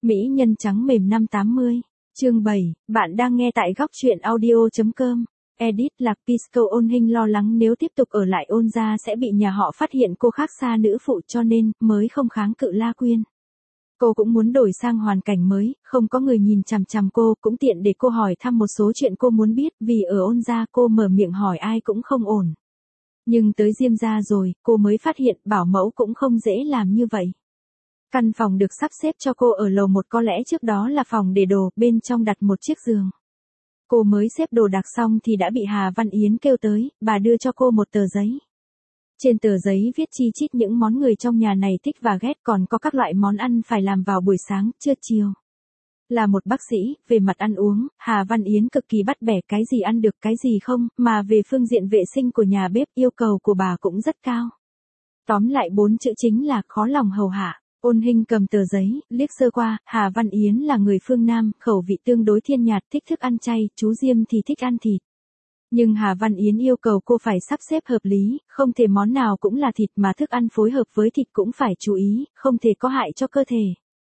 Mỹ nhân trắng mềm năm 80. Chương 7, bạn đang nghe tại góc truyện audio.com. Edit Lạc Pisco. Ôn Hinh lo lắng nếu tiếp tục ở lại Ôn gia sẽ bị nhà họ phát hiện cô khác xa nữ phụ, cho nên mới không kháng cự La Quyên. Cô cũng muốn đổi sang hoàn cảnh mới, không có người nhìn chằm chằm cô, cũng tiện để cô hỏi thăm một số chuyện cô muốn biết, vì ở Ôn gia cô mở miệng hỏi ai cũng không ổn. Nhưng tới Diêm gia rồi, cô mới phát hiện bảo mẫu cũng không dễ làm như vậy. Căn phòng được sắp xếp cho cô ở lầu 1 có lẽ trước đó là phòng để đồ, bên trong đặt một chiếc giường. Cô mới xếp đồ đạc xong thì đã bị Hà Văn Yến kêu tới, bà đưa cho cô một tờ giấy. Trên tờ giấy viết chi chít những món người trong nhà này thích và ghét, còn có các loại món ăn phải làm vào buổi sáng, trưa, chiều. Là một bác sĩ, về mặt ăn uống, Hà Văn Yến cực kỳ bắt bẻ cái gì ăn được cái gì không, mà về phương diện vệ sinh của nhà bếp yêu cầu của bà cũng rất cao. Tóm lại 4 chữ chính là khó lòng hầu hạ. Ôn Hinh cầm tờ giấy, liếc sơ qua, Hà Văn Yến là người phương Nam, khẩu vị tương đối thiên nhạt, thích thức ăn chay, chú Diêm thì thích ăn thịt. Nhưng Hà Văn Yến yêu cầu cô phải sắp xếp hợp lý, không thể món nào cũng là thịt mà thức ăn phối hợp với thịt cũng phải chú ý, không thể có hại cho cơ thể.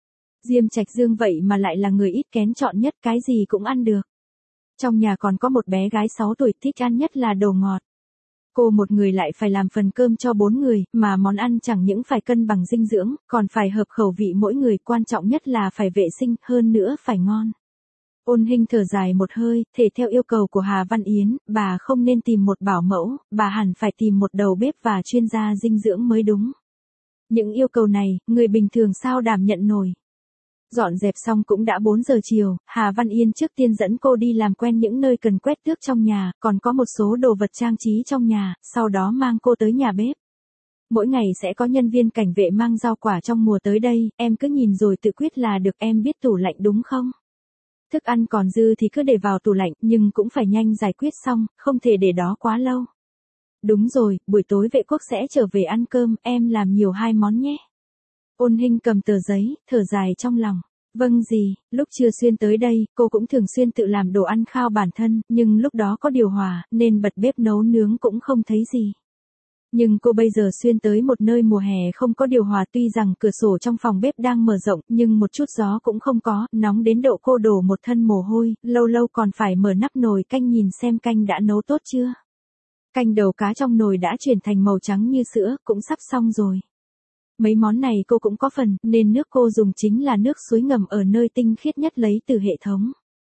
Diêm Trạch Dương vậy mà lại là người ít kén chọn nhất, cái gì cũng ăn được. Trong nhà còn có một bé gái 6 tuổi thích ăn nhất là đồ ngọt. Cô một người lại phải làm phần cơm cho 4 người, mà món ăn chẳng những phải cân bằng dinh dưỡng, còn phải hợp khẩu vị mỗi người, quan trọng nhất là phải vệ sinh, hơn nữa phải ngon. Ôn Hinh thở dài một hơi, thể theo yêu cầu của Hà Văn Yến, bà không nên tìm một bảo mẫu, bà hẳn phải tìm một đầu bếp và chuyên gia dinh dưỡng mới đúng. Những yêu cầu này, người bình thường sao đảm nhận nổi. Dọn dẹp xong cũng đã 4 giờ chiều, Hà Văn Yên trước tiên dẫn cô đi làm quen những nơi cần quét tước trong nhà, còn có một số đồ vật trang trí trong nhà, sau đó mang cô tới nhà bếp. Mỗi ngày sẽ có nhân viên cảnh vệ mang rau quả trong mùa tới đây, em cứ nhìn rồi tự quyết là được, em biết tủ lạnh đúng không? Thức ăn còn dư thì cứ để vào tủ lạnh, nhưng cũng phải nhanh giải quyết xong, không thể để đó quá lâu. Đúng rồi, buổi tối vệ quốc sẽ trở về ăn cơm, em làm nhiều 2 món nhé. Ôn Hinh cầm tờ giấy, thở dài trong lòng. Vâng gì, lúc chưa xuyên tới đây, cô cũng thường xuyên tự làm đồ ăn khao bản thân, nhưng lúc đó có điều hòa, nên bật bếp nấu nướng cũng không thấy gì. Nhưng cô bây giờ xuyên tới một nơi mùa hè không có điều hòa, tuy rằng cửa sổ trong phòng bếp đang mở rộng, nhưng một chút gió cũng không có, nóng đến độ cô đổ một thân mồ hôi, lâu lâu còn phải mở nắp nồi canh nhìn xem canh đã nấu tốt chưa. Canh đầu cá trong nồi đã chuyển thành màu trắng như sữa, cũng sắp xong rồi. Mấy món này cô cũng có phần, nên nước cô dùng chính là nước suối ngầm ở nơi tinh khiết nhất lấy từ hệ thống.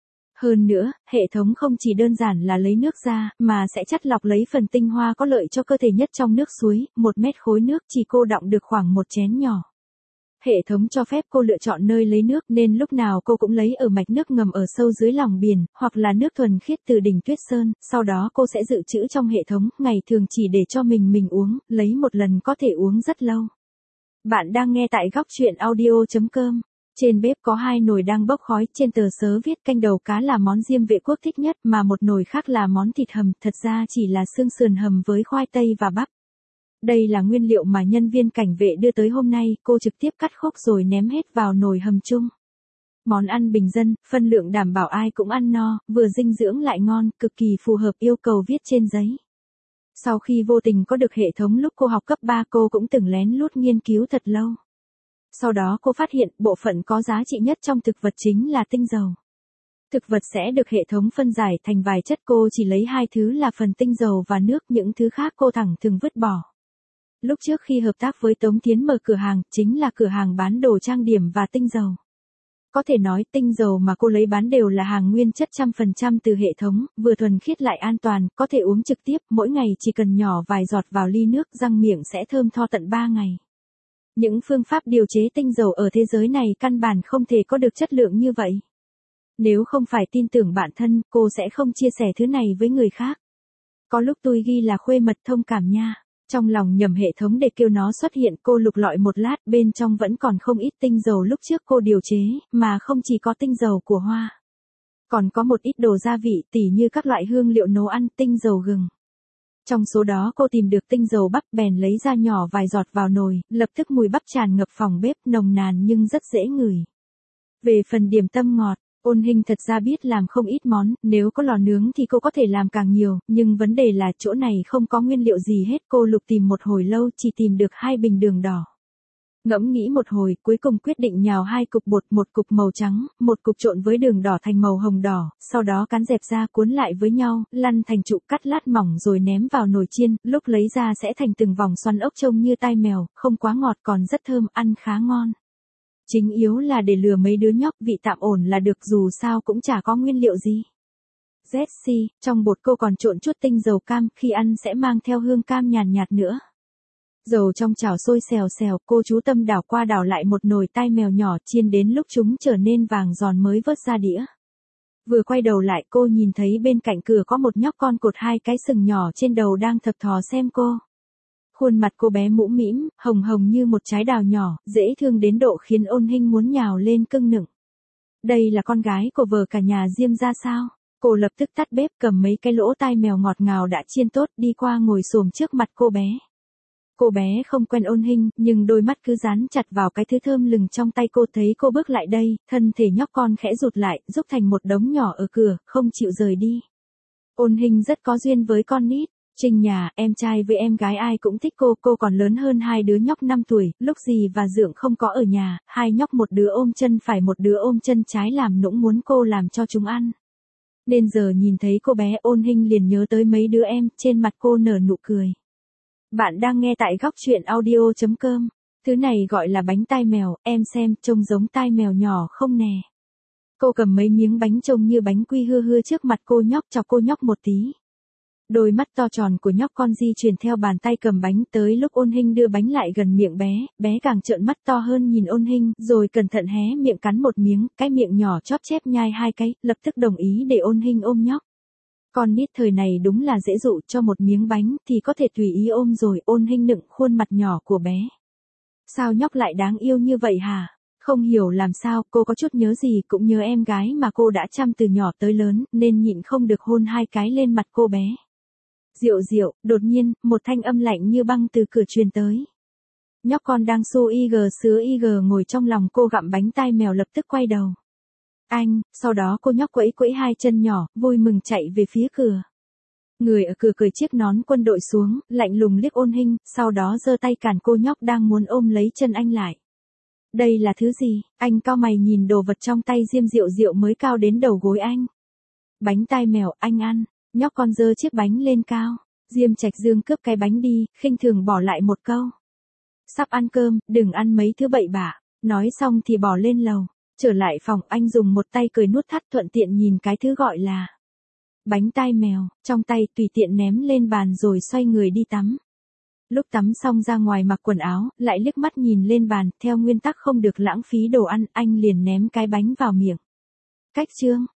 Hơn nữa, hệ thống không chỉ đơn giản là lấy nước ra, mà sẽ chắt lọc lấy phần tinh hoa có lợi cho cơ thể nhất trong nước suối, 1 mét khối nước chỉ cô đọng được khoảng 1 chén nhỏ. Hệ thống cho phép cô lựa chọn nơi lấy nước, nên lúc nào cô cũng lấy ở mạch nước ngầm ở sâu dưới lòng biển, hoặc là nước thuần khiết từ đỉnh Tuyết Sơn, sau đó cô sẽ dự trữ trong hệ thống, ngày thường chỉ để cho mình uống, lấy một lần có thể uống rất lâu. Bạn đang nghe tại góc truyện audio.com. Trên bếp có 2 nồi đang bốc khói, trên tờ sớ viết canh đầu cá là món Diêm vệ quốc thích nhất, mà một nồi khác là món thịt hầm, thật ra chỉ là xương sườn hầm với khoai tây và bắp. Đây là nguyên liệu mà nhân viên cảnh vệ đưa tới hôm nay, cô trực tiếp cắt khúc rồi ném hết vào nồi hầm chung. Món ăn bình dân, phân lượng đảm bảo ai cũng ăn no, vừa dinh dưỡng lại ngon, cực kỳ phù hợp yêu cầu viết trên giấy. Sau khi vô tình có được hệ thống lúc cô học cấp 3, cô cũng từng lén lút nghiên cứu thật lâu. Sau đó cô phát hiện bộ phận có giá trị nhất trong thực vật chính là tinh dầu. Thực vật sẽ được hệ thống phân giải thành vài chất, cô chỉ lấy 2 thứ là phần tinh dầu và nước, những thứ khác cô thẳng thừng vứt bỏ. Lúc trước khi hợp tác với Tống Thiến mở cửa hàng, chính là cửa hàng bán đồ trang điểm và tinh dầu. Có thể nói tinh dầu mà cô lấy bán đều là hàng nguyên chất 100% từ hệ thống, vừa thuần khiết lại an toàn, có thể uống trực tiếp, mỗi ngày chỉ cần nhỏ vài giọt vào ly nước, răng miệng sẽ thơm tho tận 3 ngày. Những phương pháp điều chế tinh dầu ở thế giới này căn bản không thể có được chất lượng như vậy. Nếu không phải tin tưởng bản thân, cô sẽ không chia sẻ thứ này với người khác. Có lúc tôi ghi là khuê mật thông cảm nha. Trong lòng nhầm hệ thống để kêu nó xuất hiện, cô lục lọi một lát, bên trong vẫn còn không ít tinh dầu lúc trước cô điều chế, mà không chỉ có tinh dầu của hoa. Còn có một ít đồ gia vị, tỉ như các loại hương liệu nấu ăn, tinh dầu gừng. Trong số đó cô tìm được tinh dầu bắp, bèn lấy ra nhỏ vài giọt vào nồi, lập tức mùi bắp tràn ngập phòng bếp, nồng nàn nhưng rất dễ ngửi. Về phần điểm tâm ngọt, Ôn Hinh thật ra biết làm không ít món, nếu có lò nướng thì cô có thể làm càng nhiều, nhưng vấn đề là chỗ này không có nguyên liệu gì hết, cô lục tìm một hồi lâu chỉ tìm được 2 bình đường đỏ. Ngẫm nghĩ một hồi, cuối cùng quyết định nhào 2 cục bột, một cục màu trắng, một cục trộn với đường đỏ thành màu hồng đỏ, sau đó cán dẹp ra cuốn lại với nhau, lăn thành trụ cắt lát mỏng rồi ném vào nồi chiên, lúc lấy ra sẽ thành từng vòng xoắn ốc trông như tai mèo, không quá ngọt còn rất thơm, ăn khá ngon. Chính yếu là để lừa mấy đứa nhóc, vị tạm ổn là được, dù sao cũng chả có nguyên liệu gì. Jessie, trong bột cô còn trộn chút tinh dầu cam, khi ăn sẽ mang theo hương cam nhàn nhạt nữa. Dầu trong chảo sôi xèo xèo, cô chú tâm đảo qua đảo lại một nồi tai mèo nhỏ, chiên đến lúc chúng trở nên vàng giòn mới vớt ra đĩa. Vừa quay đầu lại cô nhìn thấy bên cạnh cửa có một nhóc con cột 2 cái sừng nhỏ trên đầu đang thập thò xem cô. Khuôn mặt cô bé mũm mĩm, hồng hồng như một trái đào nhỏ, dễ thương đến độ khiến Ôn Hinh muốn nhào lên cưng nựng. Đây là con gái của vợ cả nhà Diêm ra sao? Cô lập tức tắt bếp, cầm mấy cái lỗ tai mèo ngọt ngào đã chiên tốt, đi qua ngồi xổm trước mặt cô bé. Cô bé không quen Ôn Hinh, nhưng đôi mắt cứ dán chặt vào cái thứ thơm lừng trong tay cô. Thấy cô bước lại đây, thân thể nhóc con khẽ rụt lại, rúc thành một đống nhỏ ở cửa, không chịu rời đi. Ôn Hinh rất có duyên với con nít. Trình nhà, em trai với em gái ai cũng thích cô còn lớn hơn 2 đứa nhóc 5 tuổi, lúc dì và Dượng không có ở nhà, 2 nhóc một đứa ôm chân phải một đứa ôm chân trái làm nũng muốn cô làm cho chúng ăn. Nên giờ nhìn thấy cô bé Ôn Hinh liền nhớ tới mấy đứa em, trên mặt cô nở nụ cười. Bạn đang nghe tại góc truyện audio.com. Thứ này gọi là bánh tai mèo, em xem, trông giống tai mèo nhỏ không nè. Cô cầm mấy miếng bánh trông như bánh quy hưa trước mặt cô nhóc, chọc cô nhóc một tí. Đôi mắt to tròn của nhóc con di chuyển theo bàn tay cầm bánh, tới lúc Ôn Hinh đưa bánh lại gần miệng bé, bé càng trợn mắt to hơn nhìn Ôn Hinh, rồi cẩn thận hé miệng cắn một miếng, cái miệng nhỏ chóp chép nhai 2 cái, lập tức đồng ý để Ôn Hinh ôm nhóc. Con nít thời này đúng là dễ dụ, cho một miếng bánh thì có thể tùy ý ôm rồi. Ôn Hinh nựng khuôn mặt nhỏ của bé. Sao nhóc lại đáng yêu như vậy hả? Không hiểu làm sao, cô có chút nhớ gì cũng nhớ em gái mà cô đã chăm từ nhỏ tới lớn, nên nhịn không được hôn 2 cái lên mặt cô bé. Diệu, đột nhiên, một thanh âm lạnh như băng từ cửa truyền tới. Nhóc con đang su sứa ngồi trong lòng cô gặm bánh tai mèo lập tức quay đầu. Anh, sau đó cô nhóc quẫy 2 chân nhỏ, vui mừng chạy về phía cửa. Người ở cửa cởi chiếc nón quân đội xuống, lạnh lùng liếc Ôn Hinh, sau đó giơ tay cản cô nhóc đang muốn ôm lấy chân anh lại. Đây là thứ gì? Anh cau mày nhìn đồ vật trong tay Diêm Diệu mới cao đến đầu gối anh. Bánh tai mèo, anh ăn. Nhóc con giơ chiếc bánh lên cao. Diêm Trạch Dương cướp cái bánh đi, khinh thường bỏ lại một câu. Sắp ăn cơm, đừng ăn mấy thứ bậy bạ. Nói xong thì bỏ lên lầu. Trở lại phòng, anh dùng một tay cởi nút thắt, thuận tiện nhìn cái thứ gọi là bánh tai mèo, trong tay tùy tiện ném lên bàn rồi xoay người đi tắm. Lúc tắm xong ra ngoài mặc quần áo, lại liếc mắt nhìn lên bàn, theo nguyên tắc không được lãng phí đồ ăn, anh liền ném cái bánh vào miệng. Cách chương,